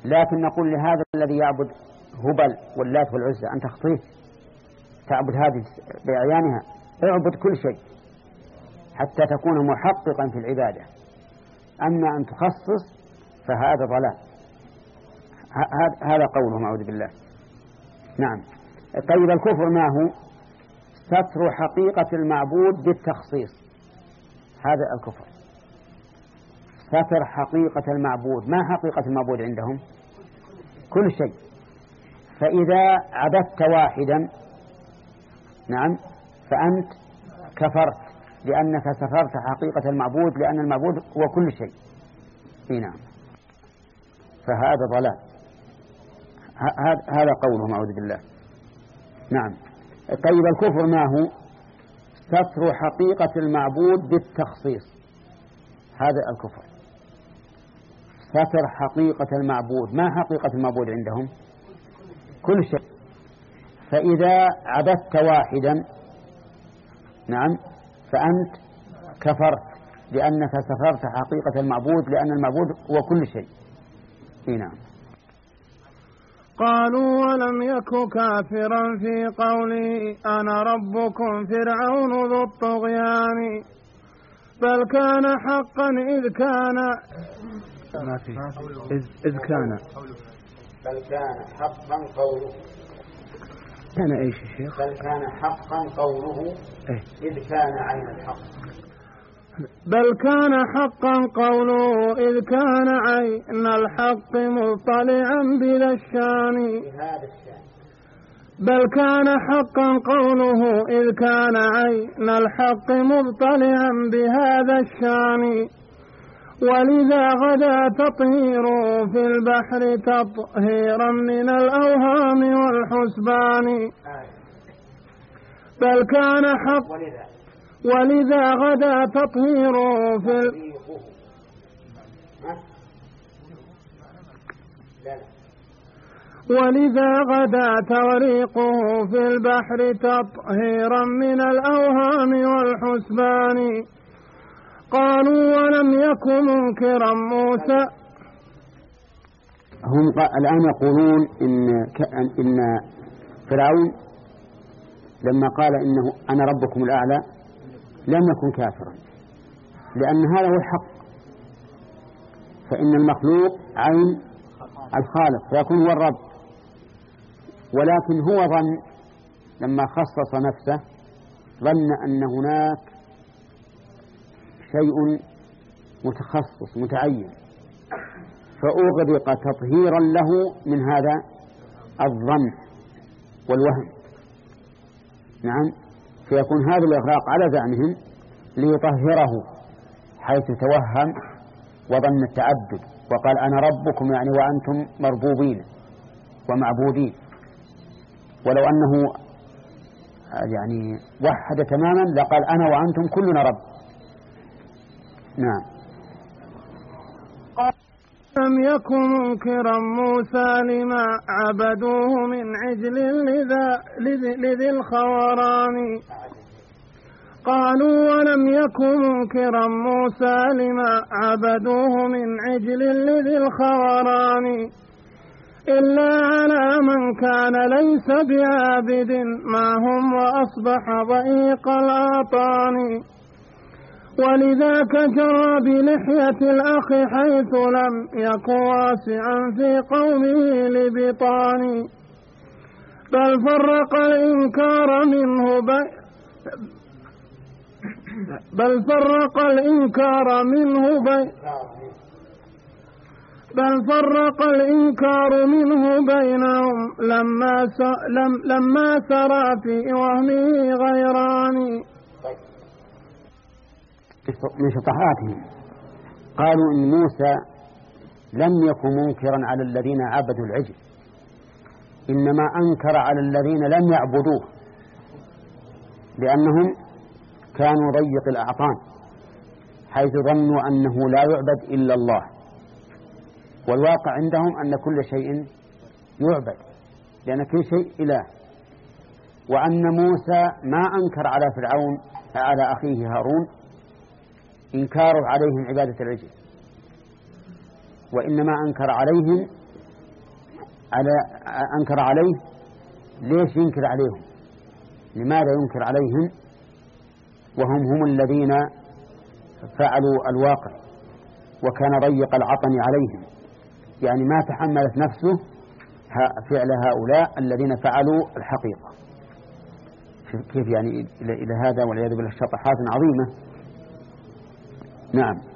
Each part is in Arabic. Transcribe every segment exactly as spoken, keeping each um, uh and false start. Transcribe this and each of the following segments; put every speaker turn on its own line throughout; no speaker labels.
لكن نقول لهذا الذي يعبد هبل واللات والعزى أن تخطيه تعبد هذه بأعيانها، اعبد كل شيء حتى تكون محققا في العبادة. أما أن تخصص فهذا ضلال. هذا قوله أعوذ بالله. نعم. طيب الكفر ما هو؟ ستر حقيقة المعبود بالتخصيص، هذا الكفر. ستر حقيقة المعبود. ما حقيقة المعبود عندهم؟ كل شيء. فإذا عبدت واحدا نعم فأنت كفرت لأنك سترت حقيقة المعبود، لأن المعبود هو كل شيء. نعم. فهذا ضلال. هذا قولهم أعوذ بالله. نعم. طيب الكفر ما هو؟ ستر حقيقة المعبود بالتخصيص، هذا الكفر. ستر حقيقة المعبود. ما حقيقة المعبود عندهم؟ كل شيء. فإذا عبدت واحدا نعم فأنت كفرت لأنك سترت حقيقة المعبود، لأن المعبود هو كل شيء. نعم.
قالوا ولم يك كافرا في قوله أنا ربكم فرعون ذو الطغيان، بل كان حقا إذ كان
ما في إذ, إذ كان
بل كان حقا قوله
كان إيش يا شيخ؟
بل كان حقا قوله
إيه؟
إذ كان عين الحق.
بل كان حقا قوله إذ كان عين الحق مطلعا بلا الشان. بل كان حقا قوله إذ كان عين الحق مطلعا بهذا الشان، ولذا غدا تطهيره في البحر تطهيرا من الأوهام والحسبان. بل كان حق ولذا غدا تطهيره في ال... ولذا غدا توريقه في البحر تطهيرا من الأوهام والحسبان. قالوا ولم يكن منكرا موسى.
هم الآن يقولون إن, إن فرعون لما قال إنه أنا ربكم الأعلى لم يكن كافرا، لأن هذا هو الحق. فإن المخلوق عين الخالق فيكون هو الرب، ولكن هو ظن لما خصص نفسه ظن أن هناك شيء متخصص متعين، فأغرق تطهيرا له من هذا الظن والوهم. نعم. فيكون هذا الإغراق على زعمهم ليطهره، حيث توهم وظن التعدد وقال أنا ربكم يعني وأنتم مربوبين ومعبودين، ولو أنه يعني وحد تماما لقال أنا وأنتم كلنا رب. نعم.
لم يكن منكرا موسى لما عبدوه من عجل لذي الخوران. قالوا ولم يكن منكرا موسى لما عبدوه من عجل لذي الخوران، إلا على من كان ليس بعابد معهم وأصبح ضيق الآطان. ولذاك جرى بلحية الأخ حيث لم يكن واسعا في قومه لبطان، بل فرق الإنكار منه بي بل فرق الإنكار منه بي بل فرق الإنكار منه بينهم لما س... لم... لما سرى في وهمه غيران.
من شطحاتهم قالوا إن موسى لم يكن منكرا على الذين عبدوا العجل، إنما أنكر على الذين لم يعبدوه، لأنهم كانوا ضيق الأعطان حيث ظنوا أنه لا يعبد إلا الله، والواقع عندهم أن كل شيء يعبد لأن كل شيء إله. وأن موسى ما أنكر على فرعون على أخيه هارون إنكاره عليهم عبادة العجل، وإنما أنكر عليهم على أنكر عليه، ليش ينكر عليهم؟ لماذا ينكر عليهم وهم هم الذين فعلوا الواقع وكان ضيق العطن عليهم؟ يعني ما تحملت نفسه فعل هؤلاء الذين فعلوا الحقيقة. كيف يعني إلى هذا والعياذ بالله شطحات عظيمة. نعم.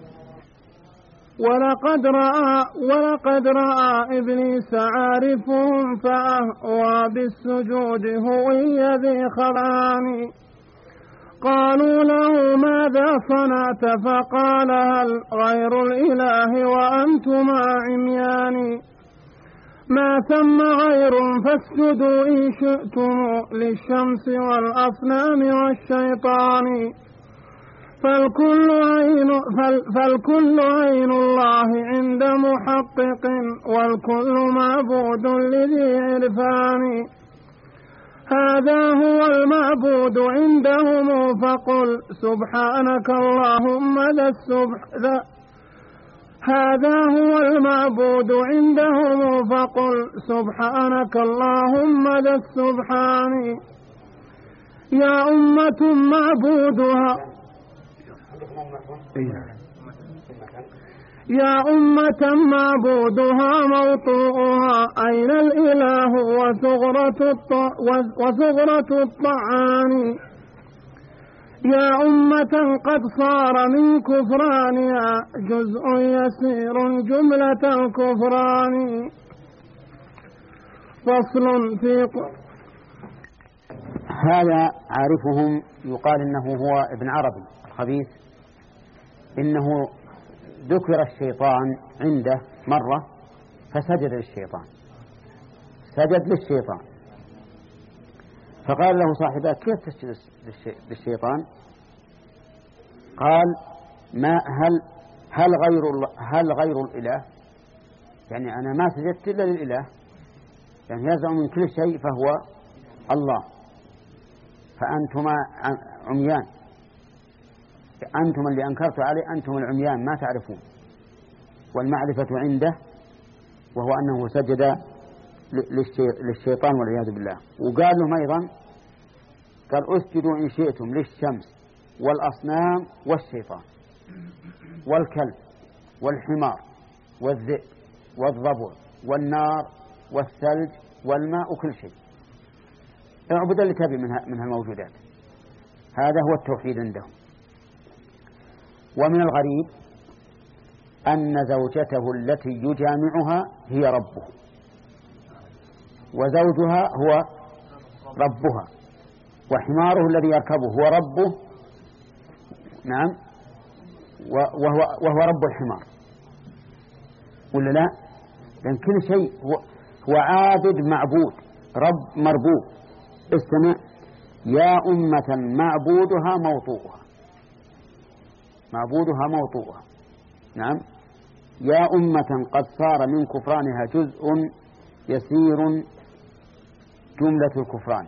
ولقد رأى ولقد رأى إبليس عارفهم فأهوى بالسجود هوي ذي خلان. قالوا له ماذا صنعت؟ فقال هل غير الإله وأنتما عميان. ما ثم غير فاسجدوا إن شئتم للشمس والأصنام والشيطان. فالكل عين, فال فالكل عين الله عند محقق والكل معبود لذي عرفان. هذا هو المعبود عندهم فقل سبحانك اللهم ذا السبح ذا هذا هو المعبود عندهم فقل سبحانك اللهم ذا السبحان. يا أمة معبودها يا أمة معبودها موطوءها أين الإله وثغرة وثغرة الطعان. يا أمة قد صار من كفرانها جزء يسير جملة الكفران. فصل في
هذا عارفهم يقال إنه هو ابن عربي الخبيث، إنه ذكر الشيطان عنده مرة فسجد للشيطان، سجد للشيطان، فقال له صاحبه كيف تسجد للشيطان؟ قال ما هل هل غير هل غير الإله؟ يعني أنا ما سجدت إلا للإله، يعني يزعم من كل شيء فهو الله، فأنتما عميان، أنتم اللي أنكرت عليه، أنتم العميان ما تعرفون، والمعرفة عنده، وهو أنه سجد للشيطان والعياذ بالله. وقال لهم أيضا قال اسجدوا إن شئتم للشمس والأصنام والشيطان والكلب والحمار والذئب والضبع والنار والثلج والماء وكل شيء، اعبد اللي تبي من هالموجودات. هذا هو التوحيد عندهم. ومن الغريب أن زوجته التي يجامعها هي ربه، وزوجها هو ربها، وحماره الذي يركبه هو ربه، نعم، وهو, وهو رب الحمار، ولا لا؟ لأن كل شيء هو, هو عابد معبود، رب مربوب. استمع: يا أمة معبودها موطوءها، معبودها موطوءها، نعم. يا أمة قد صار من كفرانها جزء يسير جملة الكفران.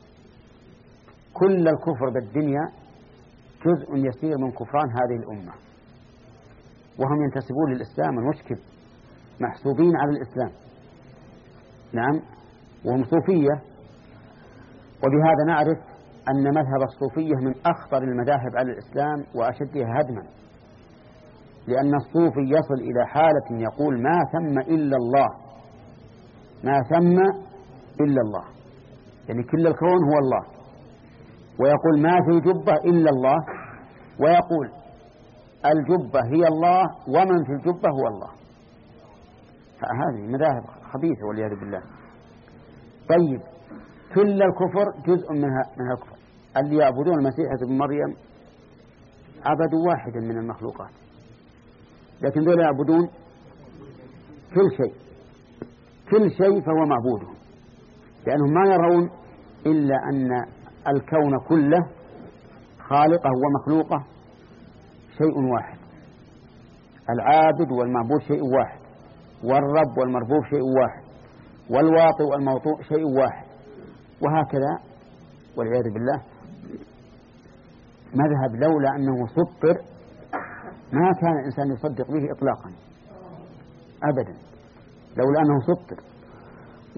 كل الكفر بالدنيا جزء يسير من كفران هذه الأمة، وهم ينتسبون للإسلام المشكل، محسوبين على الإسلام، نعم، وهم صوفية. وبهذا نعرف أن مذهب الصوفية من أخطر المذاهب على الإسلام وأشدها هدما، لأن الصوفي يصل إلى حالة يقول ما ثم إلا الله، ما ثم إلا الله، يعني كل الكون هو الله، ويقول ما في جبة إلا الله، ويقول الجبة هي الله ومن في الجبة هو الله. فهذه مذاهب خبيثة والعياذ بالله. طيب، كل الكفر جزء منها من الكفر. اللي يعبدون المسيح ابن مريم عبدوا واحدا من المخلوقات، لكن دول يعبدون كل شيء، كل شيء فهو معبودهم، لأنهم ما يرون إلا أن الكون كله خالقه ومخلوقه شيء واحد، العابد والمعبود شيء واحد، والرب والمربوب شيء واحد، والواطئ والموطوء شيء واحد، وهكذا والعياذ بالله. مذهب لولا أنه سطر ما كان الإنسان يصدق به إطلاقا أبدا، لولا أنه سطر.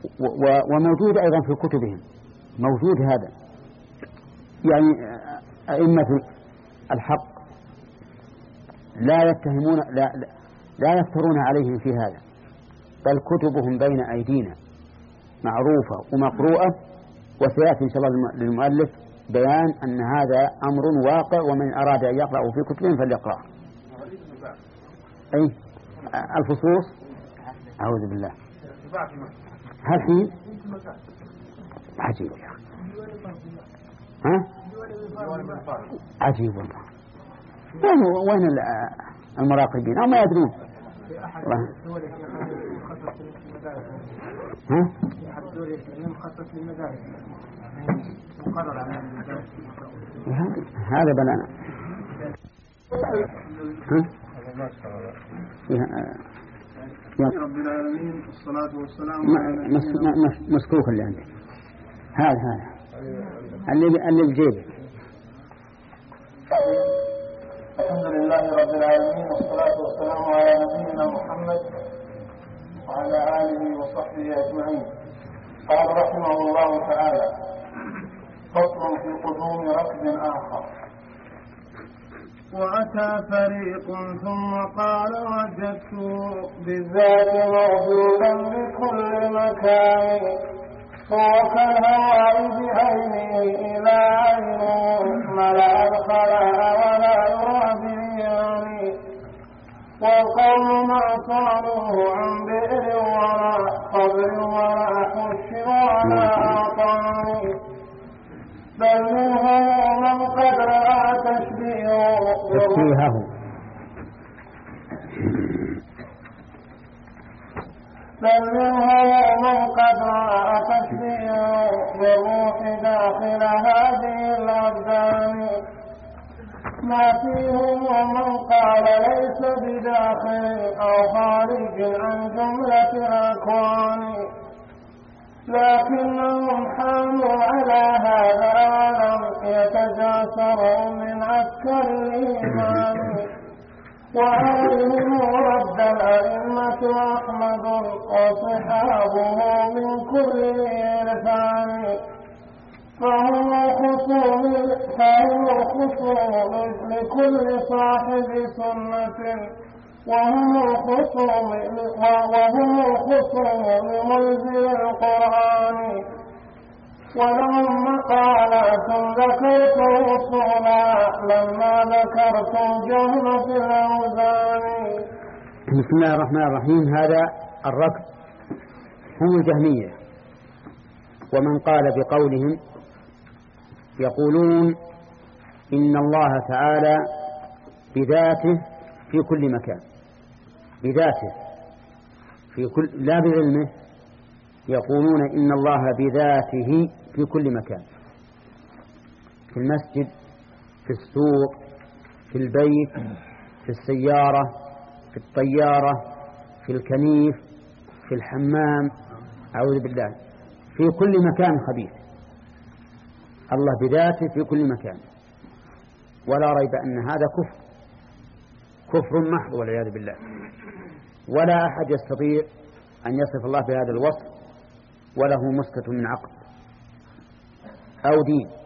وموجود أيضا في كتبهم، موجود هذا. يعني أئمة الحق لا يتهمون لا, لا يفترون عليهم في هذا، بل كتبهم بين أيدينا معروفة ومقروءة، وسيأتي إن شاء الله للمؤلف بيان أن هذا أمر واقع، ومن أراد أن يقرأ في كتبهم فليقرأ. أي الفصوص أعوذ بالله هل حين عجيب يا أخي، ها عجيب والله. وين المراقبين أو ما يدرون؟ ها؟ هذا بلانا.
رب العالمين والصلاة والسلام على
مسكوك اللي عندك هذا هذا اللي اللي بجيبك.
الحمد لله رب العالمين والصلاة والسلام على نبينا محمد وعلى آله وصحبه أجمعين. قال رحمه الله تعالى: فصل في قدوم ركب آخر. وأتى فريق ثم قال: وجدت بالذات موجودا بكل مكان، هو كالهواء بعينه إلى عين، ملأ الخلاء ولا يرى بعيان، والقوم ما صالوه عن بئر وراء قبر ولا حش ولا أطان، بل منهم من قد رأى تشبيهه بل منهم من قد رأى تشبيهه بالروح داخل هذه الأبدان، ما فيهم ومن قال ليس بداخل أو خارج عن جملة الأكوان، لكنهم حاموا على هذا ولم يتجاسروا من عسكر الإيمان، وعليهم رد الأئمة أحمد وصحابه من كل إرفان، فهم خصوم فهم خصوم لكل صاحب سنة، وهم الخصوم وهم الخصوم لمنزل القرآن، ولهم مقالات ذكرت أصولا لما ذكرت الجهل في الأوزان.
بسم الله الرحمن الرحيم. هذا الركب هم الجهمية، ومن قال بقولهم يقولون إن الله تعالى بذاته في كل مكان، بذاته في كل لا بعلمه، يقولون إن الله بذاته في كل مكان، في المسجد، في السوق، في البيت، في السيارة، في الطيارة، في الكنيف، في الحمام، أعوذ بالله، في كل مكان خبيث. الله بذاته في كل مكان، ولا ريب أن هذا كفر كفر محض والعياذ بالله، ولا أحد يستطيع أن يصف الله بهذا الوصف وله مسكة من عقل أو دين.